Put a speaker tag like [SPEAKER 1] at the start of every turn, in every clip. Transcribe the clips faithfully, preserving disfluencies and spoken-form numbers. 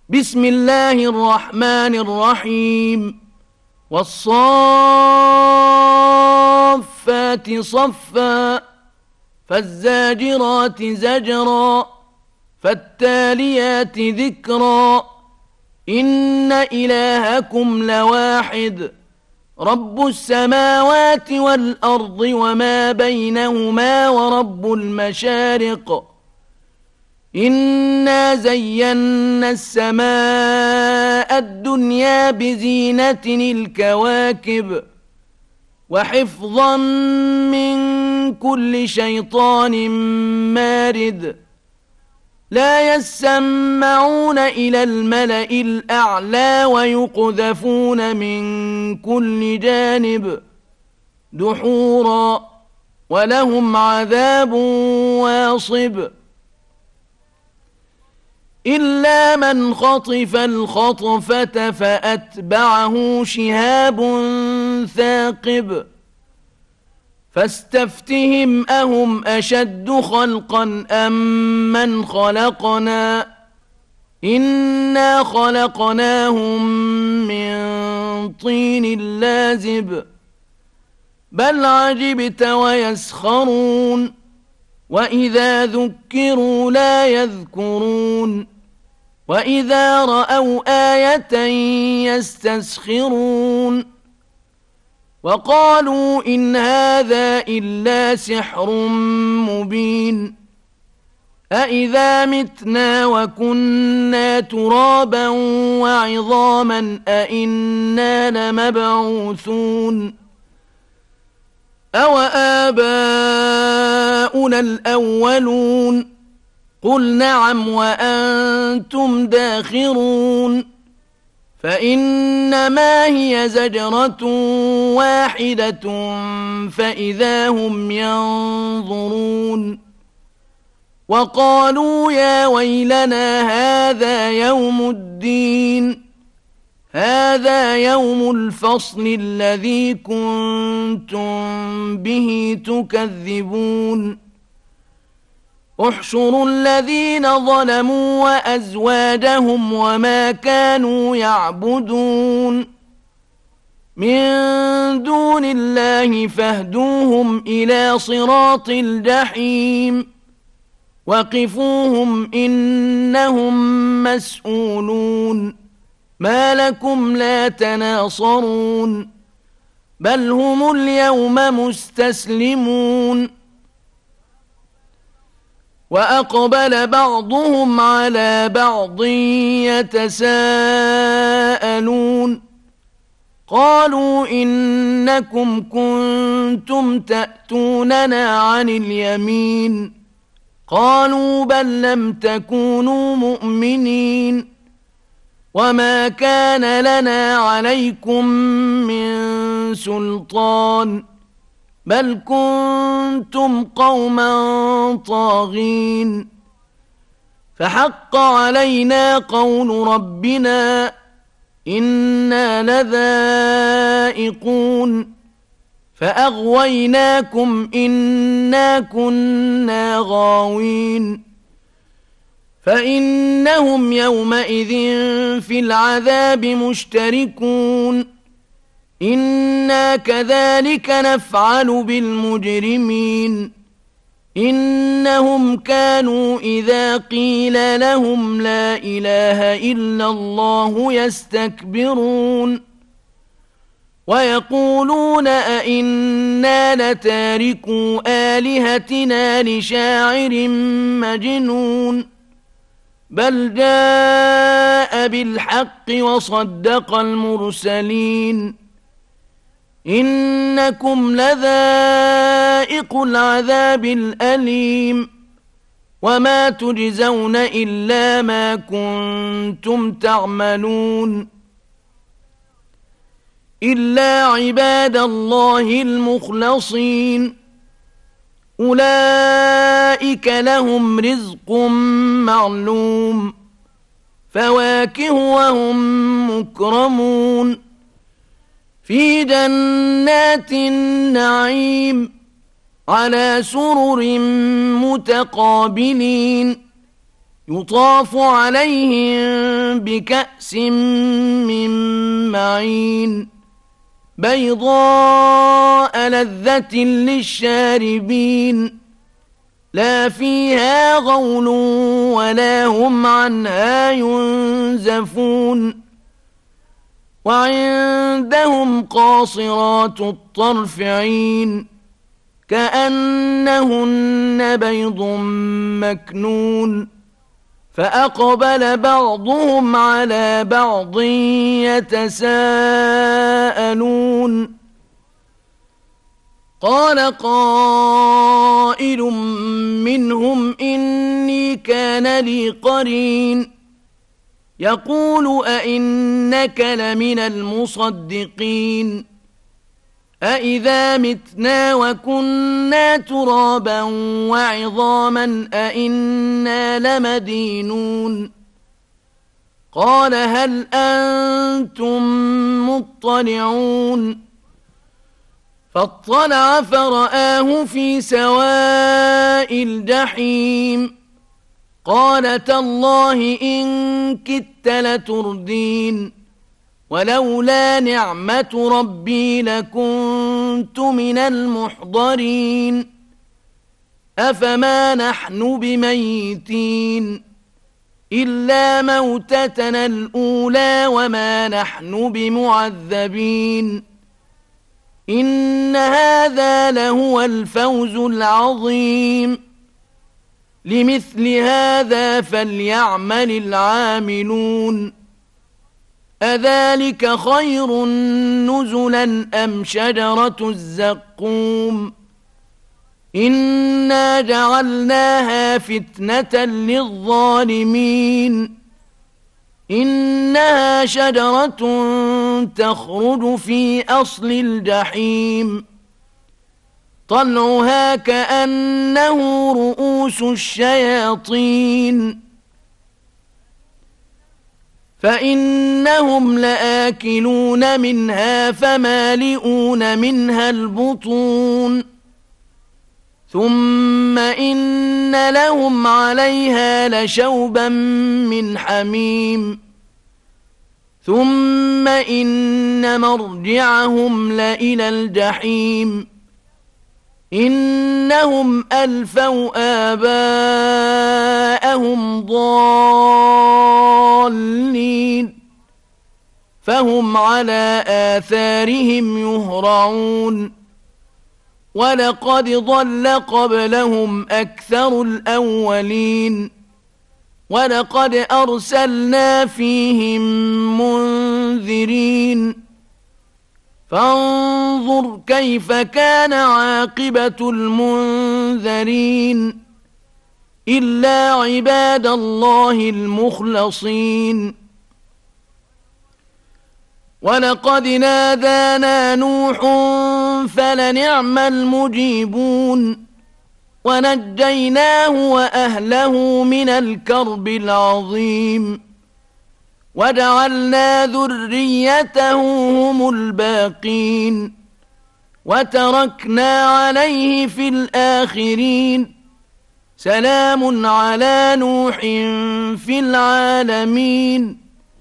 [SPEAKER 1] بسم الله الرحمن الرحيم والصافات صفا فالزاجرات زجرا فالتاليات ذكرا إن إلهكم لواحد رب السماوات والأرض وما بينهما ورب المشارق إنا زينا السماء الدنيا بزينة الكواكب وحفظا من كل شيطان مارد لا يسمعون إلى الملأ الأعلى ويقذفون من كل جانب دحورا ولهم عذاب واصب إلا من خطف الخطفة فأتبعه شهاب ثاقب فاستفتهم أهم أشد خلقا أم من خلقنا إنا خلقناهم من طين لازب بل عجبت ويسخرون وإذا ذكروا لا يذكرون وإذا رأوا آية يستسخرون وقالوا إن هذا إلا سحر مبين أإذا متنا وكنا ترابا وعظاما أإنا لمبعوثون أو آباؤنا الأولون قل نعم وأنتم داخرون فإنما هي زجرة واحدة فإذا هم ينظرون وقالوا يا ويلنا هذا يوم الدين هذا يوم الفصل الذي كنتم به تكذبون احشروا الذين ظلموا وأزواجهم وما كانوا يعبدون من دون الله فاهدوهم إلى صراط الجحيم وقفوهم إنهم مسؤولون ما لكم لا تناصرون بل هم اليوم مستسلمون وأقبل بعضهم على بعض يتساءلون قالوا إنكم كنتم تأتوننا عن اليمين قالوا بل لم تكونوا مؤمنين وما كان لنا عليكم من سلطان بل كنتم قوما طاغين فحق علينا قول ربنا إنا لذائقون فأغويناكم إنا كنا غاوين فإنهم يومئذ في العذاب مشتركون إنا كذلك نفعل بالمجرمين إنهم كانوا إذا قيل لهم لا إله إلا الله يستكبرون ويقولون أئنا لتاركو آلهتنا لشاعر مجنون بل جاء بالحق وصدق المرسلين إنكم لذائق العذاب الأليم وما تجزون إلا ما كنتم تعملون إلا عباد الله المخلصين أولئك لهم رزق معلوم فواكه وهم مكرمون في جنات النعيم على سرر متقابلين يطاف عليهم بكأس من معين بيضاء لذة للشاربين لا فيها غول ولا هم عنها ينزفون وعندهم قاصرات الطرف عين كأنهن بيض مكنون فأقبل بعضهم على بعض يتساءلون قال قائل منهم إني كان لي قرين يقول أئنك لمن المصدقين أئذا متنا وكنا ترابا وعظاما أئنا لمدينون قال هل أنتم مطلعون فاطلع فرآه في سواء الجحيم قال تالله إن كدت لتردين ولولا نعمة ربي لكنت من المحضرين أفما نحن بميتين إلا موتتنا الأولى وما نحن بمعذبين إن هذا لهو الفوز العظيم لمثل هذا فليعمل العاملون أذلك خير نزلا أم شجرة الزقوم إنا جعلناها فتنة للظالمين إنها شجرة تخرج في أصل الجحيم طلعها كأنه رؤوس الشياطين فإنهم لآكلون منها فمالئون منها البطون ثم إن لهم عليها لشوبا من حميم ثم إن مرجعهم لإلى الجحيم إنهم ألفوا آباءهم ضالين فهم على آثارهم يهرعون ولقد ضل قبلهم أكثر الأولين ولقد أرسلنا فيهم منذرين فانظر كيف كان عاقبة المنذرين إلا عباد الله المخلصين ولقد نادانا نوح فلنعم المجيبون ونجيناه وأهله من الكرب العظيم وجعلنا ذريته هم الباقين وتركنا عليه في الآخرين سلام على نوح في العالمين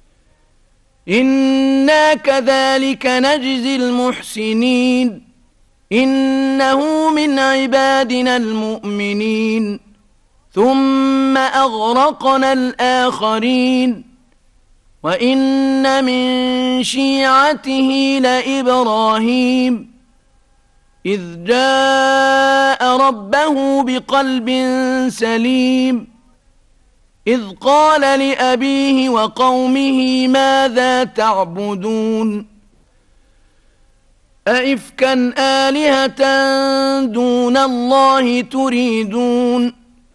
[SPEAKER 1] إنا كذلك نجزي المحسنين إنه من عبادنا المؤمنين ثم أغرقنا الآخرين وإن من شيعته لإبراهيم إذ جاء ربه بقلب سليم إذ قال لأبيه وقومه ماذا تعبدون أئفكا آلهة دون الله تريدون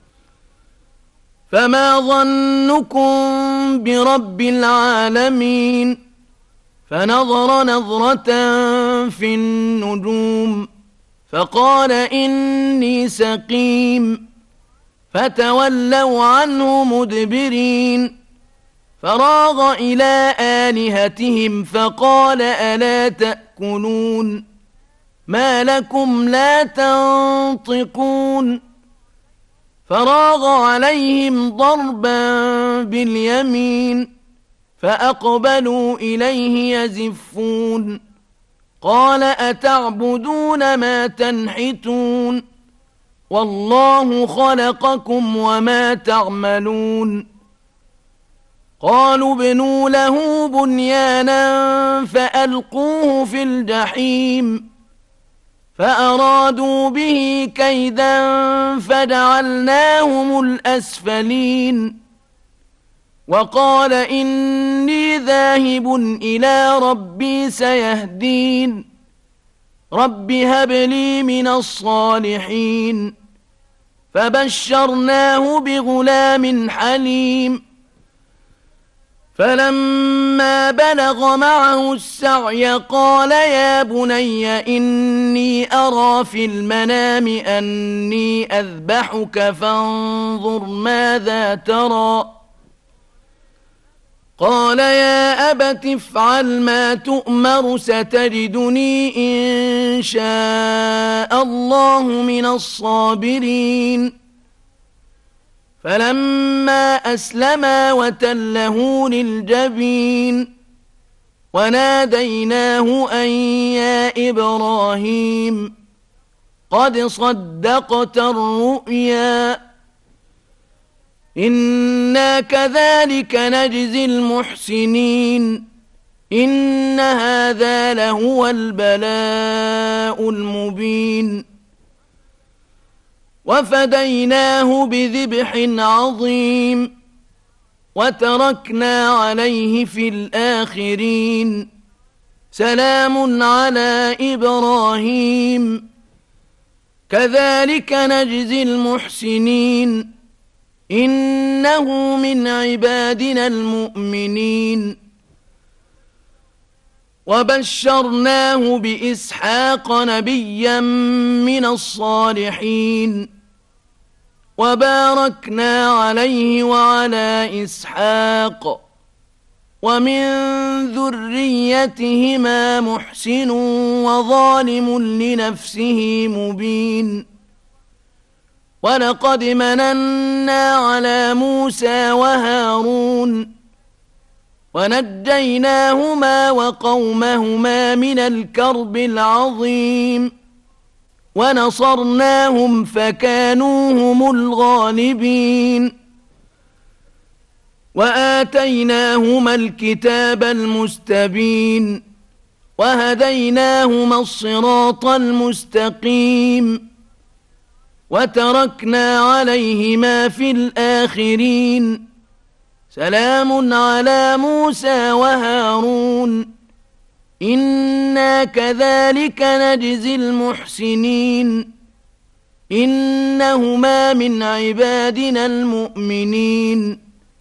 [SPEAKER 1] فما ظنكم برب العالمين فنظر نظرة في النجوم فقال إني سقيم فتولوا عنه مدبرين فراغ إلى آلهتهم فقال ألا تأكلون ما لكم لا تنطقون فراغ عليهم ضربا باليمين فأقبلوا إليه يزفون قال أتعبدون ما تنحتون والله خلقكم وما تعملون قالوا ابنوا له بنيانا فألقوه في الجحيم فأرادوا به كيدا فجعلناهم الأسفلين وقال إني ذاهب إلى ربي سيهدين رب هب لي من الصالحين فبشرناه بغلام حليم فلما بلغ معه السعي قال يا بني إني أرى في المنام أني أذبحك فانظر ماذا ترى قال يا أبت افعل ما تؤمر ستجدني إن شاء الله من الصابرين فلما أسلما وتله للجبين وناديناه أن يا إبراهيم قد صدقت الرؤيا إنا كذلك نجزي المحسنين إن هذا لهو البلاء المبين وفديناه بذبح عظيم وتركنا عليه في الآخرين سلام على إبراهيم كذلك نجزي المحسنين إنه من عبادنا المؤمنين وبشرناه بإسحاق نبيا من الصالحين وباركنا عليه وعلى إسحاق ومن ذريتهما محسن وظالم لنفسه مبين ولقد مننا على موسى وهارون ونجيناهما وقومهما من الكرب العظيم ونصرناهم فكانوا هم الغالبين وآتيناهما الكتاب المستبين وهديناهما الصراط المستقيم وتركنا عليهما في الآخرين سلام على موسى وهارون إنا كذلك نجزي المحسنين إنهما من عبادنا المؤمنين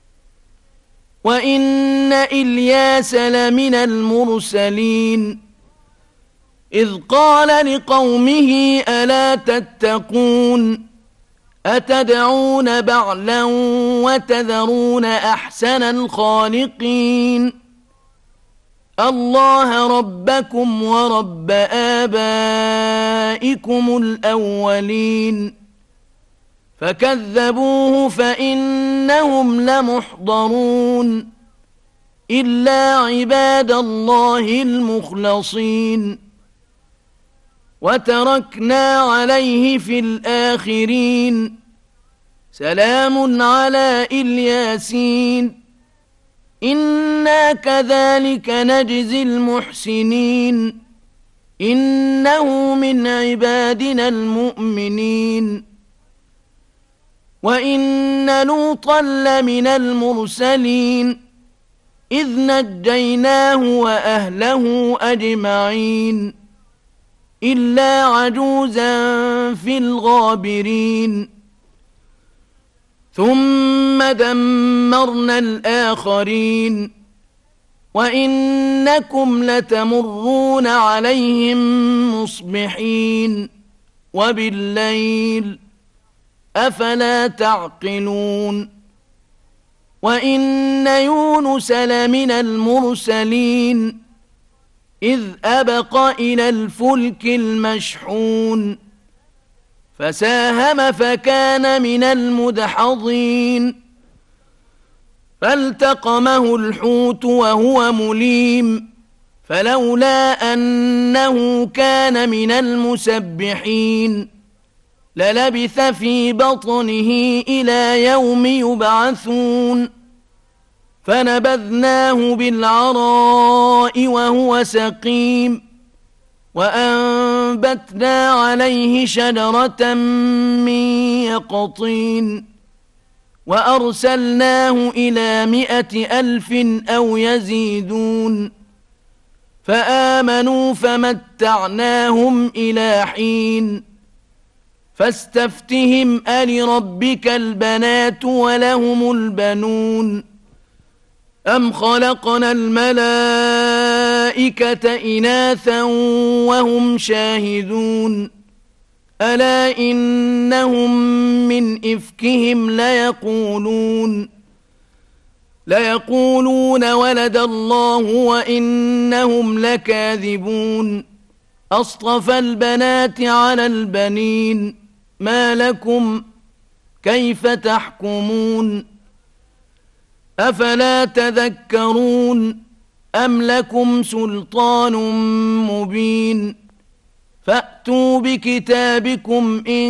[SPEAKER 1] وإن إلياس لمن المرسلين إذ قال لقومه ألا تتقون أتدعون بعلا وتذرون أحسن الخالقين الله ربكم ورب آبائكم الأولين فكذبوه فإنهم لمحضرون إلا عباد الله المخلصين وتركنا عليه في الآخرين سلام على الياسين إنا كذلك نجزي المحسنين إنه من عبادنا المؤمنين وإن لوطا لمن المرسلين إذ نجيناه وأهله أجمعين إلا عجوزا في الغابرين ثم دمرنا الآخرين وإنكم لتمرون عليهم مصبحين وبالليل أفلا تعقلون وإن يونس لمن المرسلين إذ أبق إلى الفلك المشحون فساهم فكان من المدحضين فالتقمه الحوت وهو مليم فلولا أنه كان من المسبحين للبث في بطنه إلى يوم يبعثون فنبذناه بالعراء وهو سقيم وأنبتنا عليه شجرة من يقطين وأرسلناه إلى مائة ألف أو يزيدون فآمنوا فمتعناهم إلى حين فاستفتهم ألربك البنات ولهم البنون أم خلقنا الملائكة إناثا وهم شاهدون ألا إنهم من إفكهم ليقولون ليقولون ولد الله وإنهم لكاذبون أصطفى البنات على البنين ما لكم كيف تحكمون أفلا تذكرون أم لكم سلطان مبين فأتوا بكتابكم إن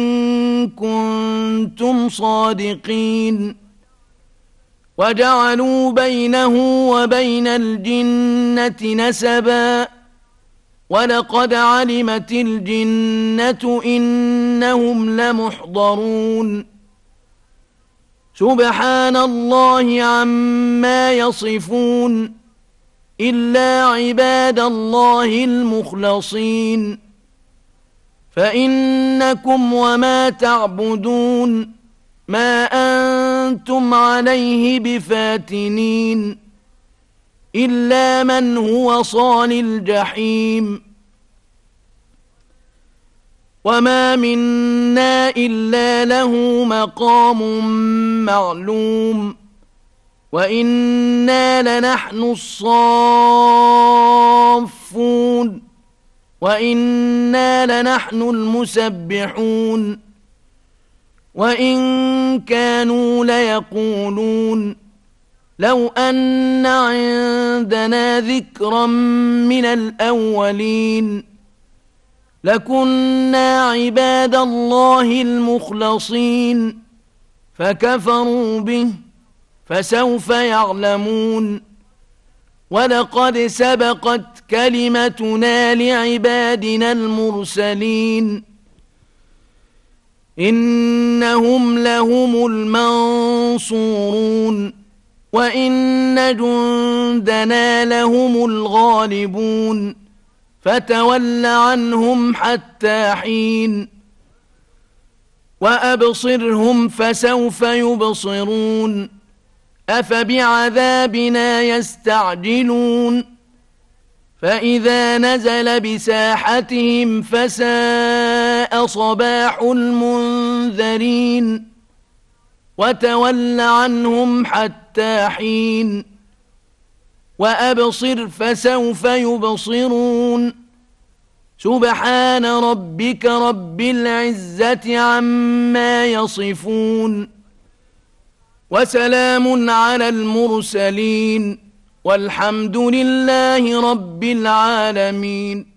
[SPEAKER 1] كنتم صادقين وجعلوا بينه وبين الجنة نسبا ولقد علمت الجنة إنهم لمحضرون سبحان الله عما يصفون إلا عباد الله المخلصين فإنكم وما تعبدون ما أنتم عليه بفاتنين إلا من هو صال الجحيم وما منا إلا له مقام معلوم وإنا لنحن الصافون وإنا لنحن المسبحون وإن كانوا ليقولون لو أن عندنا ذكرا من الأولين لكنا عباد الله المخلصين فكفروا به فسوف يعلمون ولقد سبقت كلمتنا لعبادنا المرسلين إنهم لهم المنصورون وإن جندنا لهم الغالبون فتول عنهم حتى حين وأبصرهم فسوف يبصرون أفبعذابنا يستعجلون فإذا نزل بساحتهم فساء صباح المنذرين وتول عنهم حتى حين وأبصر فسوف يبصرون سبحان ربك رب العزة عما يصفون وسلام على المرسلين والحمد لله رب العالمين.